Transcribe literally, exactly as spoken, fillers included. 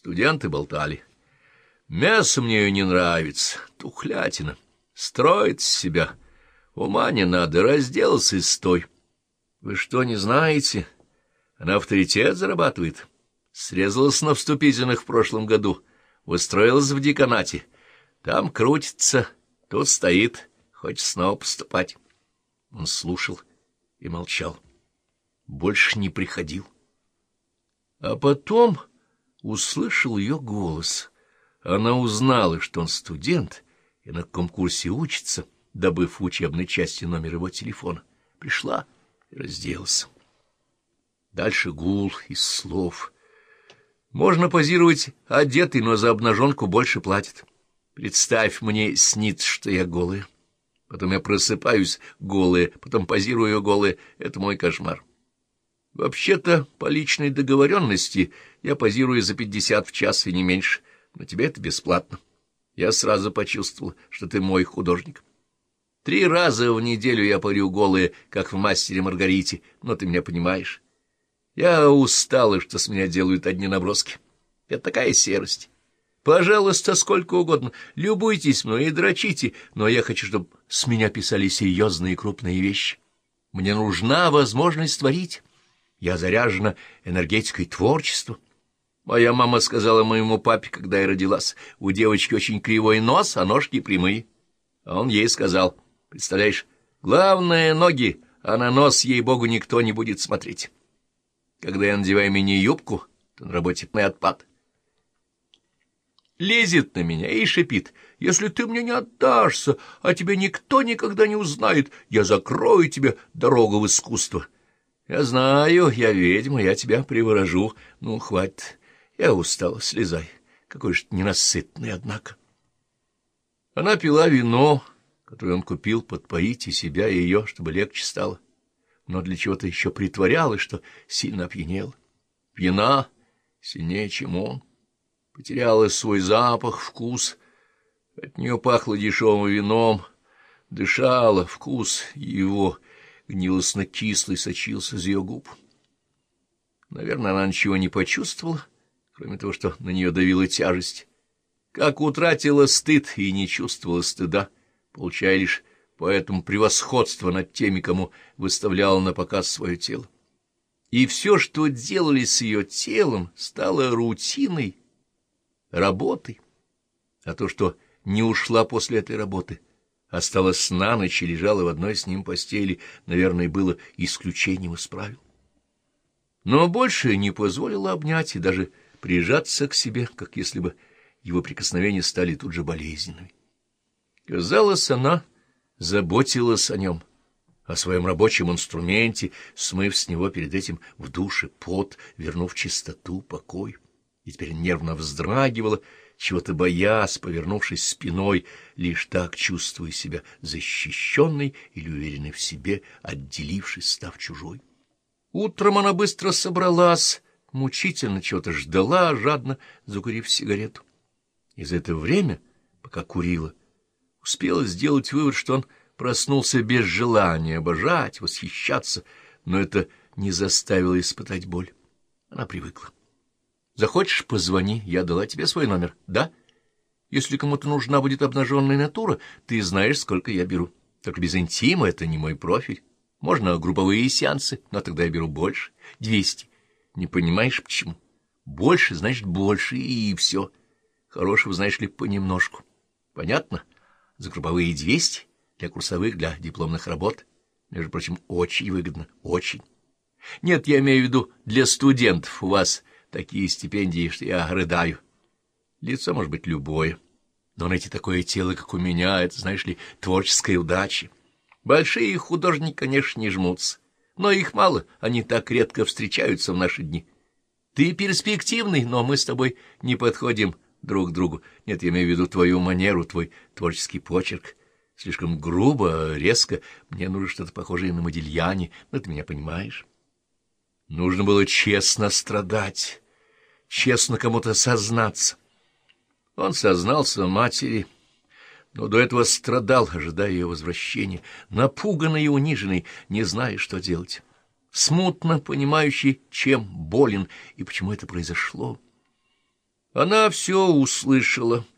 Студенты болтали. Мясо мне ее не нравится, тухлятина. Строит с себя. Ума не надо, разделался и стой. Вы что, не знаете? Она авторитет зарабатывает. Срезалась на вступительных в прошлом году. Устроилась в деканате. Там крутится, тут стоит, хочет снова поступать. Он слушал и молчал. Больше не приходил. А потом услышал ее голос. Она узнала, что он студент и на каком курсе учится, добыв в учебной части номер его телефона. Пришла и разделась. Дальше гул из слов. Можно позировать одетый, но за обнаженку больше платят. Представь, мне снится, что я голая. Потом я просыпаюсь голая, потом позирую голая. Это мой кошмар. Вообще-то, по личной договоренности, я позирую за пятьдесят в час и не меньше. Но тебе это бесплатно. Я сразу почувствовал, что ты мой художник. Три раза в неделю я парю голые, как в «Мастере Маргарите», но ты меня понимаешь. Я устала, что с меня делают одни наброски. Это такая серость. Пожалуйста, сколько угодно, любуйтесь мной и дрочите, но я хочу, чтобы с меня писали серьезные и крупные вещи. Мне нужна возможность творить. Я заряжена энергетикой творчества. Моя мама сказала моему папе, когда я родилась, у девочки очень кривой нос, а ножки прямые. А он ей сказал, представляешь, главное — ноги, а на нос, ей-богу, никто не будет смотреть. Когда я надеваю мини-юбку, то на работе мой отпад. Лезет на меня и шипит, если ты мне не отдашься, а тебя никто никогда не узнает, я закрою тебе дорогу в искусство. Я знаю, я ведьма, я тебя приворожу. Ну, хватит, я устала, слезай. Какой же ты ненасытный, однако. Она пила вино, которое он купил, подпоить и себя, и ее, чтобы легче стало. Но для чего-то еще притворялась, что сильно опьянела. Пьяна сильнее, чем он. Потеряла свой запах, вкус. От нее пахло дешевым вином. Дышала, вкус его гнилостно-кислый сочился из ее губ. Наверное, она ничего не почувствовала, кроме того, что на нее давила тяжесть. Как утратила стыд и не чувствовала стыда, получая лишь поэтому превосходство над теми, кому выставляла на показ свое тело. И все, что делали с ее телом, стало рутиной, работой. А то, что не ушла после этой работы, осталась на ночь и лежала в одной с ним постели, наверное, было исключением из правил. Но больше не позволила обнять и даже прижаться к себе, как если бы его прикосновения стали тут же болезненными. Казалось, она заботилась о нем, о своем рабочем инструменте, смыв с него перед этим в душе пот, вернув чистоту, покой, и теперь нервно вздрагивала, чего-то боясь, повернувшись спиной, лишь так чувствуя себя защищенной или уверенной в себе, отделившись, став чужой. Утром она быстро собралась, мучительно чего-то ждала, жадно закурив сигарету. И за это время, пока курила, успела сделать вывод, что он проснулся без желания обожать, восхищаться, но это не заставило испытать боль. Она привыкла. Захочешь — позвони, я дала тебе свой номер, да? Если кому-то нужна будет обнаженная натура, ты знаешь, сколько я беру. Только без интима — это не мой профиль. Можно групповые сеансы, но тогда я беру больше. Двести. Не понимаешь, почему? Больше, значит, больше, и все. Хорошего, знаешь ли, понемножку. Понятно? За групповые двести, для курсовых, для дипломных работ. Между прочим, очень выгодно, очень. Нет, я имею в виду для студентов. У вас такие стипендии, что я рыдаю. Лицо может быть любое, но найти такое тело, как у меня, это, знаешь ли, творческая удача. Большие художники, конечно, не жмутся, но их мало, они так редко встречаются в наши дни. Ты перспективный, но мы с тобой не подходим друг к другу. Нет, я имею в виду твою манеру, твой творческий почерк. Слишком грубо, резко. Мне нужно что-то похожее на Модильяне, но ты меня понимаешь. Нужно было честно страдать, честно кому-то сознаться. Он сознался матери, но до этого страдал, ожидая ее возвращения, напуганный и униженный, не зная, что делать, смутно понимающий, чем болен и почему это произошло. Она все услышала.